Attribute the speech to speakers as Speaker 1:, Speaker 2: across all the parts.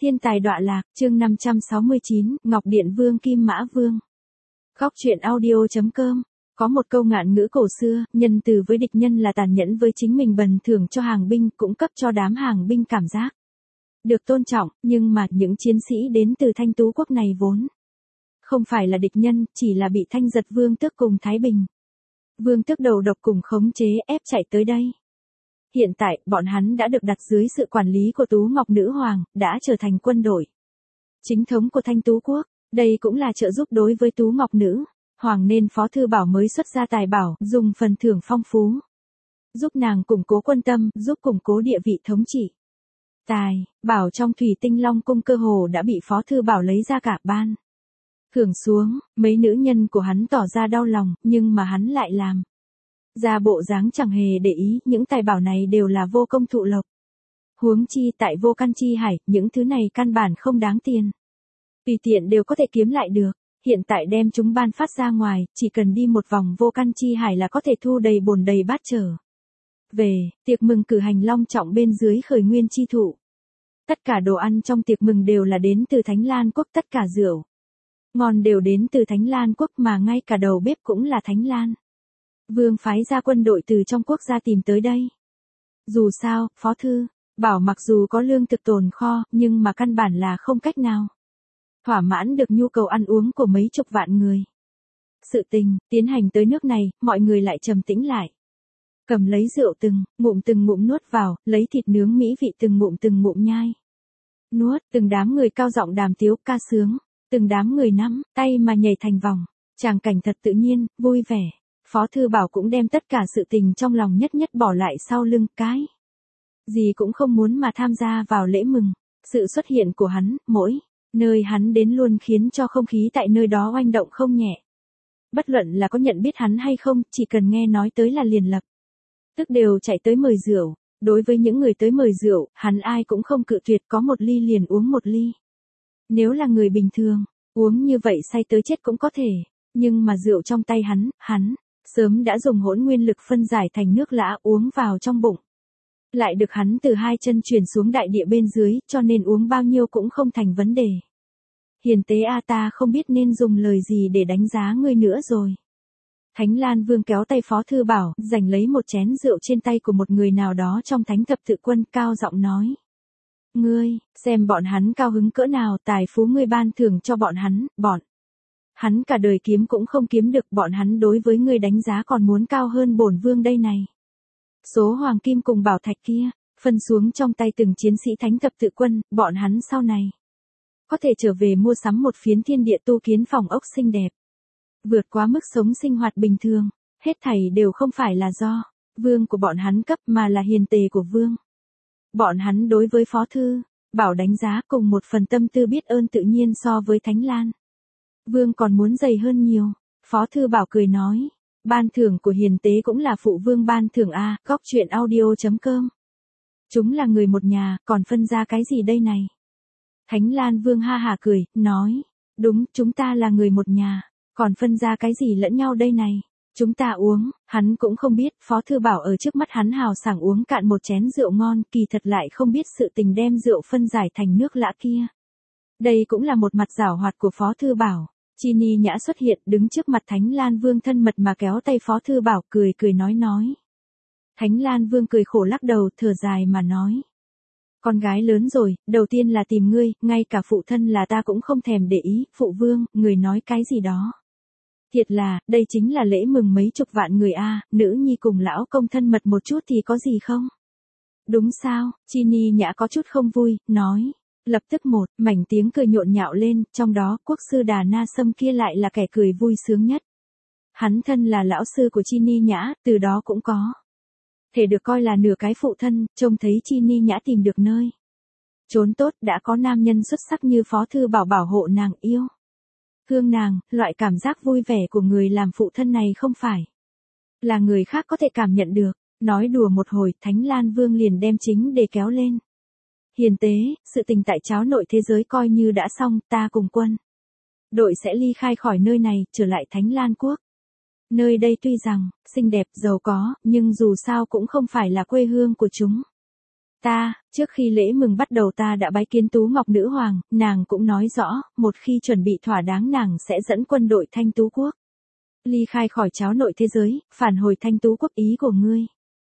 Speaker 1: Thiên tài đọa lạc, chương 569, Ngọc Điện Vương Kim Mã Vương. Góc truyện audio.com. Có một câu ngạn ngữ cổ xưa, nhân từ với địch nhân là tàn nhẫn với chính mình, bần thưởng cho hàng binh, cũng cấp cho đám hàng binh cảm giác được tôn trọng, nhưng mà những chiến sĩ đến từ Thanh Tú quốc này vốn không phải là địch nhân, chỉ là bị Thanh Giật Vương tước cùng Thái Bình Vương tước đầu độc cùng khống chế ép chạy tới đây. Hiện tại, bọn hắn đã được đặt dưới sự quản lý của Tú Ngọc Nữ Hoàng, đã trở thành quân đội chính thống của Thanh Tú quốc. Đây cũng là trợ giúp đối với Tú Ngọc Nữ Hoàng, nên Phó Thư Bảo mới xuất ra tài bảo, dùng phần thưởng phong phú giúp nàng củng cố quân tâm, giúp củng cố địa vị thống trị. Tài bảo trong Thủy Tinh Long cung cơ hồ đã bị Phó Thư Bảo lấy ra cả ban thưởng xuống. Mấy nữ nhân của hắn tỏ ra đau lòng, nhưng mà hắn lại làm ra bộ dáng chẳng hề để ý. Những tài bảo này đều là vô công thụ lộc. Huống chi tại Vô Căn Chi Hải, những thứ này căn bản không đáng tiền, tùy tiện đều có thể kiếm lại được. Hiện tại đem chúng ban phát ra ngoài, chỉ cần đi một vòng Vô Căn Chi Hải là có thể thu đầy bồn đầy bát trở về. Tiệc mừng cử hành long trọng bên dưới Khởi Nguyên Chi Thụ. Tất cả đồ ăn trong tiệc mừng đều là đến từ Thánh Lan quốc, tất cả rượu ngon đều đến từ Thánh Lan quốc, mà ngay cả đầu bếp cũng là Thánh Lan Vương phái ra quân đội từ trong quốc gia tìm tới đây. Dù sao, Phó Thư Bảo mặc dù có lương thực tồn kho, nhưng mà căn bản là không cách nào thỏa mãn được nhu cầu ăn uống của mấy chục vạn người. Sự tình tiến hành tới nước này, mọi người lại trầm tĩnh lại. Cầm lấy rượu từng ngụm nuốt vào, lấy thịt nướng mỹ vị từng ngụm nhai nuốt. Từng đám người cao giọng đàm tiếu ca sướng, từng đám người nắm tay mà nhảy thành vòng. Tràng cảnh thật tự nhiên, vui vẻ. Phó Thư Bảo cũng đem tất cả sự tình trong lòng nhất bỏ lại sau lưng, cái gì cũng không muốn mà tham gia vào lễ mừng. Sự xuất hiện của hắn, mỗi nơi hắn đến luôn khiến cho không khí tại nơi đó oanh động không nhẹ. Bất luận là có nhận biết hắn hay không, chỉ cần nghe nói tới là liền lập tức đều chạy tới mời rượu. Đối với những người tới mời rượu, hắn ai cũng không cự tuyệt, có một ly liền uống một ly. Nếu là người bình thường, uống như vậy say tới chết cũng có thể, nhưng mà rượu trong tay hắn sớm đã dùng hỗn nguyên lực phân giải thành nước lã uống vào trong bụng. Lại được hắn từ hai chân truyền xuống đại địa bên dưới, cho nên uống bao nhiêu cũng không thành vấn đề. Hiền tế a, ta không biết nên dùng lời gì để đánh giá ngươi nữa rồi. Thánh Lan Vương kéo tay Phó Thư Bảo, giành lấy một chén rượu trên tay của một người nào đó trong Thánh Thập Tự Quân, cao giọng nói. Ngươi, xem bọn hắn cao hứng cỡ nào, tài phú ngươi ban thưởng cho bọn hắn cả đời kiếm cũng không kiếm được, bọn hắn đối với ngươi đánh giá còn muốn cao hơn bổn vương đây này. Số hoàng kim cùng bảo thạch kia, phân xuống trong tay từng chiến sĩ Thánh Thập Tự Quân, bọn hắn sau này có thể trở về mua sắm một phiến thiên địa tu kiến phòng ốc xinh đẹp, vượt quá mức sống sinh hoạt bình thường. Hết thảy đều không phải là do vương của bọn hắn cấp, mà là hiền tề của vương. Bọn hắn đối với Phó Thư Bảo đánh giá cùng một phần tâm tư biết ơn tự nhiên so với Thánh Lan Vương còn muốn dày hơn nhiều. Phó Thư Bảo cười nói, ban thưởng của hiền tế cũng là phụ vương ban thưởng a. Góc truyện audio.com. Chúng là người một nhà, còn phân ra cái gì đây này? Thánh Lan Vương ha hả cười, nói, đúng, chúng ta là người một nhà, còn phân ra cái gì lẫn nhau đây này? Chúng ta uống. Hắn cũng không biết, Phó Thư Bảo ở trước mắt hắn hào sảng uống cạn một chén rượu ngon, kỳ thật lại không biết sự tình đem rượu phân giải thành nước lã kia. Đây cũng là một mặt giảo hoạt của Phó Thư Bảo. Chi Ni Nhã xuất hiện, đứng trước mặt Thánh Lan Vương thân mật mà kéo tay Phó Thư Bảo, cười nói. Thánh Lan Vương cười khổ lắc đầu, thở dài mà nói. Con gái lớn rồi, đầu tiên là tìm ngươi, ngay cả phụ thân là ta cũng không thèm để ý. Phụ vương, người nói cái gì đó? Thiệt là, đây chính là lễ mừng mấy chục vạn người a, nữ nhi cùng lão công thân mật một chút thì có gì không? Đúng sao? Chi Ni Nhã có chút không vui, nói. Lập tức một mảnh tiếng cười nhộn nhạo lên, trong đó quốc sư Đà Na Sâm kia lại là kẻ cười vui sướng nhất. Hắn thân là lão sư của Chi Ni Nhã, từ đó cũng có thể được coi là nửa cái phụ thân. Trông thấy Chi Ni Nhã tìm được nơi trốn tốt, đã có nam nhân xuất sắc như Phó Thư Bảo bảo hộ nàng, yêu thương nàng, loại cảm giác vui vẻ của người làm phụ thân này không phải là người khác có thể cảm nhận được. Nói đùa một hồi, Thánh Lan Vương liền đem chính để kéo lên. Hiền tế, sự tình tại cháo nội thế giới coi như đã xong, ta cùng quân đội sẽ ly khai khỏi nơi này, trở lại Thánh Lan quốc. Nơi đây tuy rằng xinh đẹp, giàu có, nhưng dù sao cũng không phải là quê hương của chúng Trước khi lễ mừng bắt đầu ta đã bái kiến Tú Ngọc Nữ Hoàng, nàng cũng nói rõ, một khi chuẩn bị thỏa đáng nàng sẽ dẫn quân đội Thanh Tú Quốc ly khai khỏi cháo nội thế giới, phản hồi Thanh Tú Quốc ý của ngươi.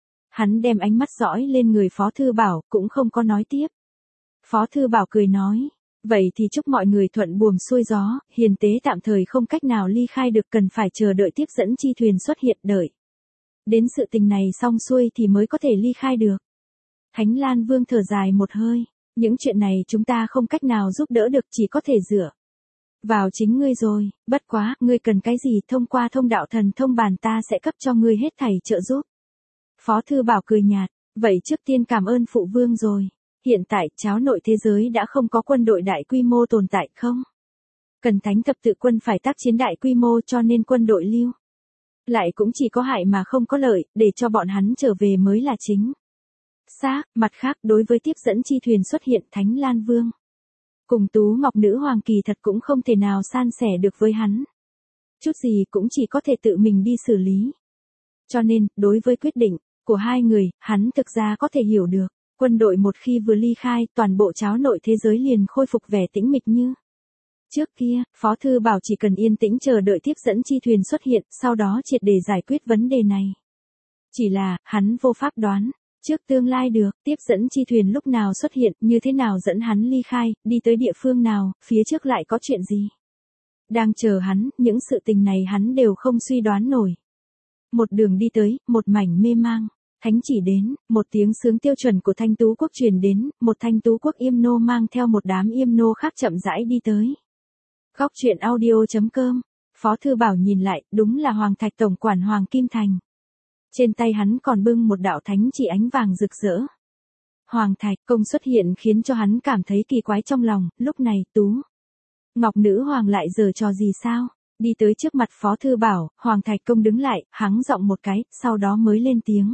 Speaker 1: Hắn đem ánh mắt dõi lên người Phó Thư Bảo, cũng không có nói tiếp. Phó Thư Bảo cười nói, vậy thì chúc mọi người thuận buồm xuôi gió, hiền tế tạm thời không cách nào ly khai được, cần phải chờ đợi tiếp dẫn chi thuyền xuất hiện đợi. Đến sự tình này xong xuôi thì mới có thể ly khai được. Thánh Lan Vương thở dài một hơi, những chuyện này chúng ta không cách nào giúp đỡ được, chỉ có thể dựa vào chính ngươi rồi, bất quá, ngươi cần cái gì thông qua thông đạo thần thông bàn ta sẽ cấp cho ngươi hết thảy trợ giúp. Phó Thư Bảo cười nhạt, vậy trước tiên cảm ơn phụ vương rồi. Hiện tại, cháo nội thế giới đã không có quân đội đại quy mô tồn tại không? Cần Thánh thập tự quân phải tác chiến đại quy mô cho nên quân đội lưu lại cũng chỉ có hại mà không có lợi, để cho bọn hắn trở về mới là chính xác. Mặt khác, đối với tiếp dẫn chi thuyền xuất hiện Thánh Lan Vương cùng Tú Ngọc Nữ Hoàng kỳ thật cũng không thể nào san sẻ được với hắn. Chút gì cũng chỉ có thể tự mình đi xử lý. Cho nên, đối với quyết định của hai người, hắn thực ra có thể hiểu được. Quân đội một khi vừa ly khai, toàn bộ cháo nội thế giới liền khôi phục vẻ tĩnh mịch như trước kia. Phó Thư Bảo chỉ cần yên tĩnh chờ đợi tiếp dẫn chi thuyền xuất hiện, sau đó triệt để giải quyết vấn đề này. Chỉ là, hắn vô pháp đoán trước tương lai được, tiếp dẫn chi thuyền lúc nào xuất hiện, như thế nào dẫn hắn ly khai, đi tới địa phương nào, phía trước lại có chuyện gì. Đang chờ hắn, những sự tình này hắn đều không suy đoán nổi. Một đường đi tới, một mảnh mê mang. Thánh chỉ đến, một tiếng sướng tiêu chuẩn của Thanh Tú Quốc truyền đến, một Thanh Tú Quốc yêm nô mang theo một đám yêm nô khác chậm rãi đi tới. Góc truyện audio.com. Phó Thư Bảo nhìn lại, đúng là Hoàng Thạch tổng quản Hoàng Kim Thành. Trên tay hắn còn bưng một đạo thánh chỉ ánh vàng rực rỡ. Hoàng Thạch công xuất hiện khiến cho hắn cảm thấy kỳ quái trong lòng, lúc này Tú Ngọc Nữ Hoàng lại giở trò gì sao? Đi tới trước mặt Phó Thư Bảo, Hoàng Thạch công đứng lại, hắng giọng một cái, sau đó mới lên tiếng.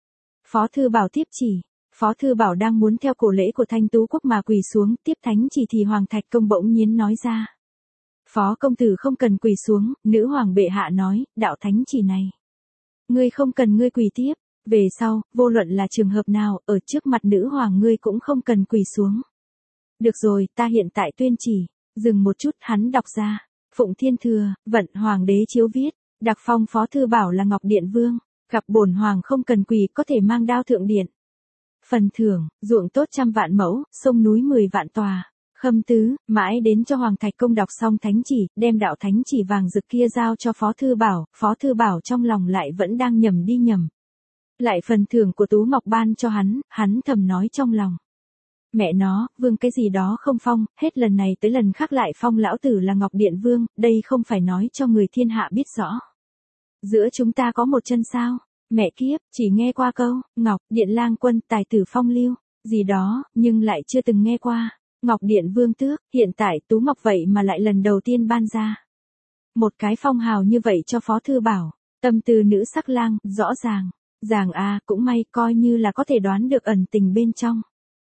Speaker 1: Phó Thư Bảo tiếp chỉ. Phó Thư Bảo đang muốn theo cổ lễ của Thanh Tú Quốc mà quỳ xuống, tiếp thánh chỉ thì Hoàng Thạch công bỗng nhiên nói ra. Phó công tử không cần quỳ xuống, nữ hoàng bệ hạ nói, đạo thánh chỉ này. Ngươi không cần ngươi quỳ tiếp, về sau, vô luận là trường hợp nào, ở trước mặt nữ hoàng ngươi cũng không cần quỳ xuống. Được rồi, ta hiện tại tuyên chỉ. Dừng một chút, hắn đọc ra. Phụng Thiên Thừa, vận Hoàng đế chiếu viết, đặc phong Phó Thư Bảo là Ngọc Điện Vương. Gặp bổn hoàng không cần quỳ, có thể mang đao thượng điện. Phần thưởng, ruộng tốt 100 vạn mẫu, sông núi 10 vạn tòa. Khâm tứ, mãi đến cho Hoàng Thạch công đọc xong thánh chỉ, đem đạo thánh chỉ vàng rực kia giao cho Phó Thư Bảo. Phó Thư Bảo trong lòng lại vẫn đang nhầm đi nhầm. Lại phần thưởng của Tú Ngọc ban cho hắn thầm nói trong lòng. Mẹ nó, vương cái gì đó không phong, hết lần này tới lần khác lại phong lão tử là Ngọc Điện Vương, đây không phải nói cho người thiên hạ biết rõ. Giữa chúng ta có một chân sao? Mẹ kiếp, chỉ nghe qua câu, Ngọc Điện Lang Quân, tài tử phong lưu, gì đó, nhưng lại chưa từng nghe qua. Ngọc Điện Vương tước, hiện tại Tú Ngọc vậy mà lại lần đầu tiên ban ra. Một cái phong hào như vậy cho Phó Thư Bảo, tâm tư nữ sắc lang, rõ ràng. Cũng may, coi như là có thể đoán được ẩn tình bên trong.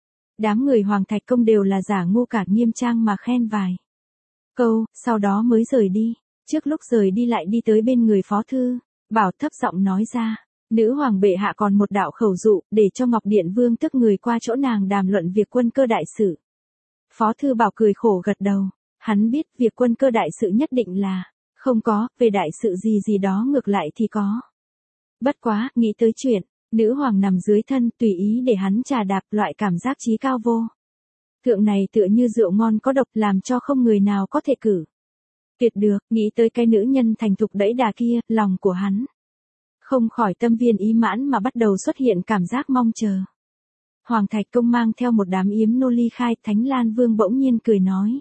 Speaker 1: Đám người Hoàng Thạch công đều là giả ngu cả nghiêm trang mà khen vài câu, sau đó mới rời đi. Trước lúc rời đi lại đi tới bên người Phó Thư Bảo thấp giọng nói ra, nữ hoàng bệ hạ còn một đạo khẩu dụ, để cho Ngọc Điện Vương tức người qua chỗ nàng đàm luận việc quân cơ đại sự. Phó Thư Bảo cười khổ gật đầu, hắn biết việc quân cơ đại sự nhất định là không có, về đại sự gì đó ngược lại thì có. Bất quá, nghĩ tới chuyện nữ hoàng nằm dưới thân, tùy ý để hắn trà đạp, loại cảm giác trí cao vô thượng này tựa như rượu ngon có độc, làm cho không người nào có thể cử tuyệt được. Nghĩ tới cái nữ nhân thành thục đẫy đà kia, lòng của hắn không khỏi tâm viên ý mãn mà bắt đầu xuất hiện cảm giác mong chờ. Hoàng Thạch công mang theo một đám yếm nô ly khai, Thánh Lan Vương bỗng nhiên cười nói.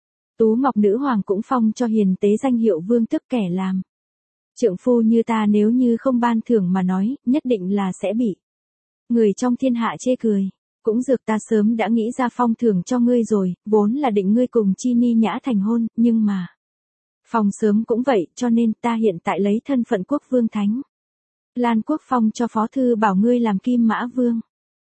Speaker 1: Tú Ngọc Nữ Hoàng cũng phong cho hiền tế danh hiệu vương tức, kẻ làm trượng phu như ta nếu như không ban thưởng mà nói, nhất định là sẽ bị người trong thiên hạ chê cười. Cũng dược ta sớm đã nghĩ ra phong thưởng cho ngươi rồi, vốn là định ngươi cùng Chi Ni Nhã thành hôn, nhưng mà phong sớm cũng vậy, cho nên ta hiện tại lấy thân phận quốc vương Thánh Lan Quốc phong cho Phó Thư Bảo ngươi làm Kim Mã Vương.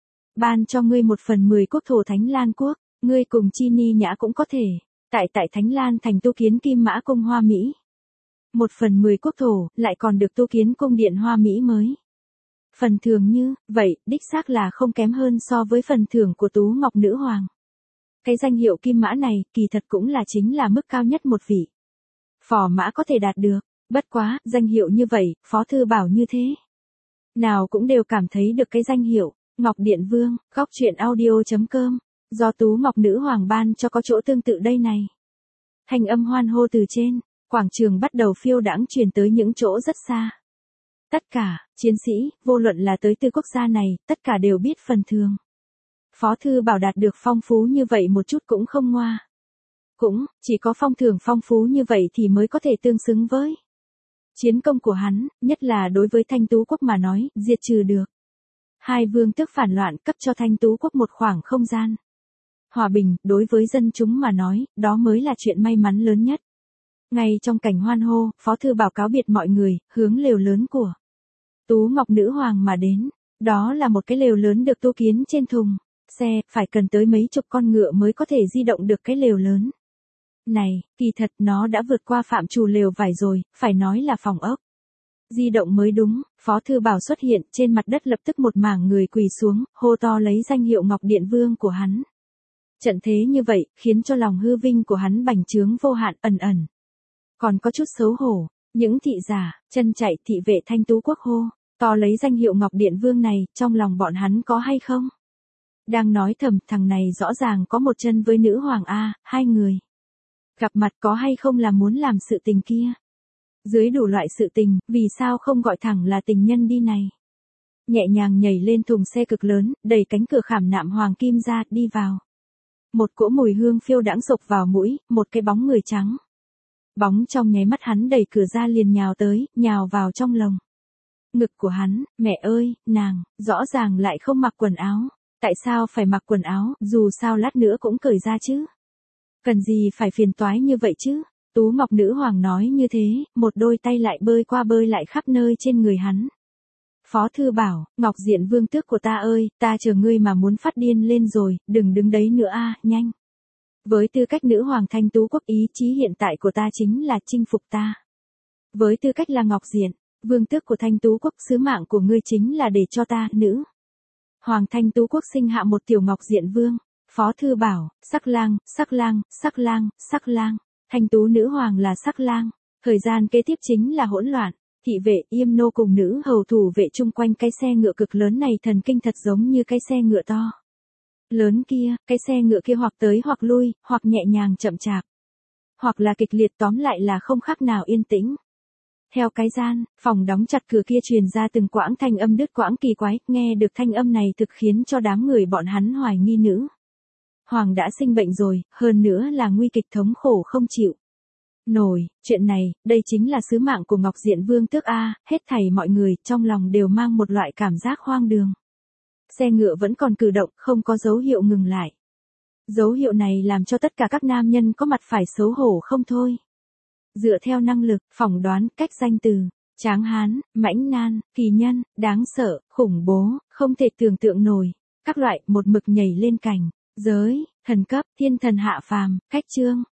Speaker 1: Ban cho ngươi 1/10 quốc thổ Thánh Lan Quốc, ngươi cùng Chi Ni Nhã cũng có thể tại Thánh Lan thành tu kiến Kim Mã Cung Hoa Mỹ. 1/10 quốc thổ, lại còn được tu kiến cung điện Hoa Mỹ mới. Phần thưởng như vậy, đích xác là không kém hơn so với phần thưởng của Tú Ngọc Nữ Hoàng. Cái danh hiệu Kim Mã này, kỳ thật cũng chính là mức cao nhất một vị phò mã có thể đạt được. Bất quá, danh hiệu như vậy, Phó Thư Bảo như thế nào cũng đều cảm thấy được cái danh hiệu Ngọc Điện Vương. Góc truyện audio.com, do Tú Ngọc Nữ Hoàng ban cho có chỗ tương tự đây này. Thanh âm hoan hô từ trên quảng trường bắt đầu phiêu đãng truyền tới những chỗ rất xa. Tất cả chiến sĩ, vô luận là tới từ quốc gia này, tất cả đều biết phần thưởng Phó Thư Bảo đạt được phong phú như vậy một chút cũng không ngoa. Cũng chỉ có phong thưởng phong phú như vậy thì mới có thể tương xứng với chiến công của hắn, nhất là đối với Thanh Tú quốc mà nói, diệt trừ được hai vương tước phản loạn, cấp cho Thanh Tú quốc một khoảng không gian hòa bình, đối với dân chúng mà nói, đó mới là chuyện may mắn lớn nhất. Ngay trong cảnh hoan hô, Phó Thư Bảo cáo biệt mọi người, hướng lều lớn của Tú Ngọc Nữ Hoàng mà đến. Đó là một cái lều lớn được tu kiến trên thùng xe, phải cần tới mấy chục con ngựa mới có thể di động được cái lều lớn này. Kỳ thật nó đã vượt qua phạm trù lều vải rồi, phải nói là phòng ốc di động mới đúng. Phó Thư Bảo xuất hiện, trên mặt đất lập tức một mảng người quỳ xuống, hô to lấy danh hiệu Ngọc Điện Vương của hắn. Trận thế như vậy, khiến cho lòng hư vinh của hắn bành trướng vô hạn, ẩn còn có chút xấu hổ. Những thị giả, chân chạy thị vệ Thanh Tú quốc hô to lấy danh hiệu Ngọc Điện Vương này, trong lòng bọn hắn có hay không? Đang nói thầm, thằng này rõ ràng có một chân với nữ hoàng a, hai người gặp mặt có hay không là muốn làm sự tình kia. Dưới đủ loại sự tình, vì sao không gọi thẳng là tình nhân đi này? Nhẹ nhàng nhảy lên thùng xe cực lớn, đẩy cánh cửa khảm nạm hoàng kim ra, đi vào. Một cỗ mùi hương phiêu đãng sộc vào mũi, một cái bóng người trắng bóng trong nháy mắt hắn đẩy cửa ra liền nhào tới, nhào vào trong lồng ngực của hắn. Mẹ ơi, nàng, rõ ràng lại không mặc quần áo. Tại sao phải mặc quần áo, dù sao lát nữa cũng cởi ra chứ? Cần gì phải phiền toái như vậy chứ? Tú Ngọc Nữ Hoàng nói như thế, một đôi tay lại bơi qua bơi lại khắp nơi trên người hắn. Phó Thư Bảo, Ngọc Diện Vương tước của ta ơi, ta chờ ngươi mà muốn phát điên lên rồi, đừng đứng đấy nữa a, nhanh. Với tư cách nữ hoàng Thanh Tú quốc, ý chí hiện tại của ta chính là chinh phục ta. Với tư cách là Ngọc Diện Vương tước của Thanh Tú quốc, sứ mạng của ngươi chính là để cho ta, nữ hoàng Thanh Tú quốc sinh hạ một tiểu Ngọc Diện Vương. Phó Thư Bảo, sắc lang, sắc lang, sắc lang, sắc lang. Thanh Tú nữ hoàng là sắc lang. Thời gian kế tiếp chính là hỗn loạn. Thị vệ, yêm nô cùng nữ hầu thủ vệ chung quanh cái xe ngựa cực lớn này thần kinh thật giống như cái xe ngựa to lớn kia. Cái xe ngựa kia hoặc tới hoặc lui, hoặc nhẹ nhàng chậm chạp, hoặc là kịch liệt, tóm lại là không khác nào yên tĩnh. Theo cái gian phòng đóng chặt cửa kia truyền ra từng quãng thanh âm đứt quãng kỳ quái, nghe được thanh âm này thực khiến cho đám người bọn hắn hoài nghi nữ hoàng đã sinh bệnh rồi, hơn nữa là nguy kịch thống khổ không chịu nổi. Chuyện này, đây chính là sứ mạng của Ngọc Diện Vương tước a. Hết thảy mọi người trong lòng đều mang một loại cảm giác hoang đường. Xe ngựa vẫn còn cử động, không có dấu hiệu ngừng lại. Dấu hiệu này làm cho tất cả các nam nhân có mặt phải xấu hổ không thôi. Dựa theo năng lực, phỏng đoán, cách danh từ, tráng hán, mãnh nan, kỳ nhân, đáng sợ, khủng bố, không thể tưởng tượng nổi, các loại, một mực nhảy lên cảnh giới, thần cấp, thiên thần hạ phàm, cách chương.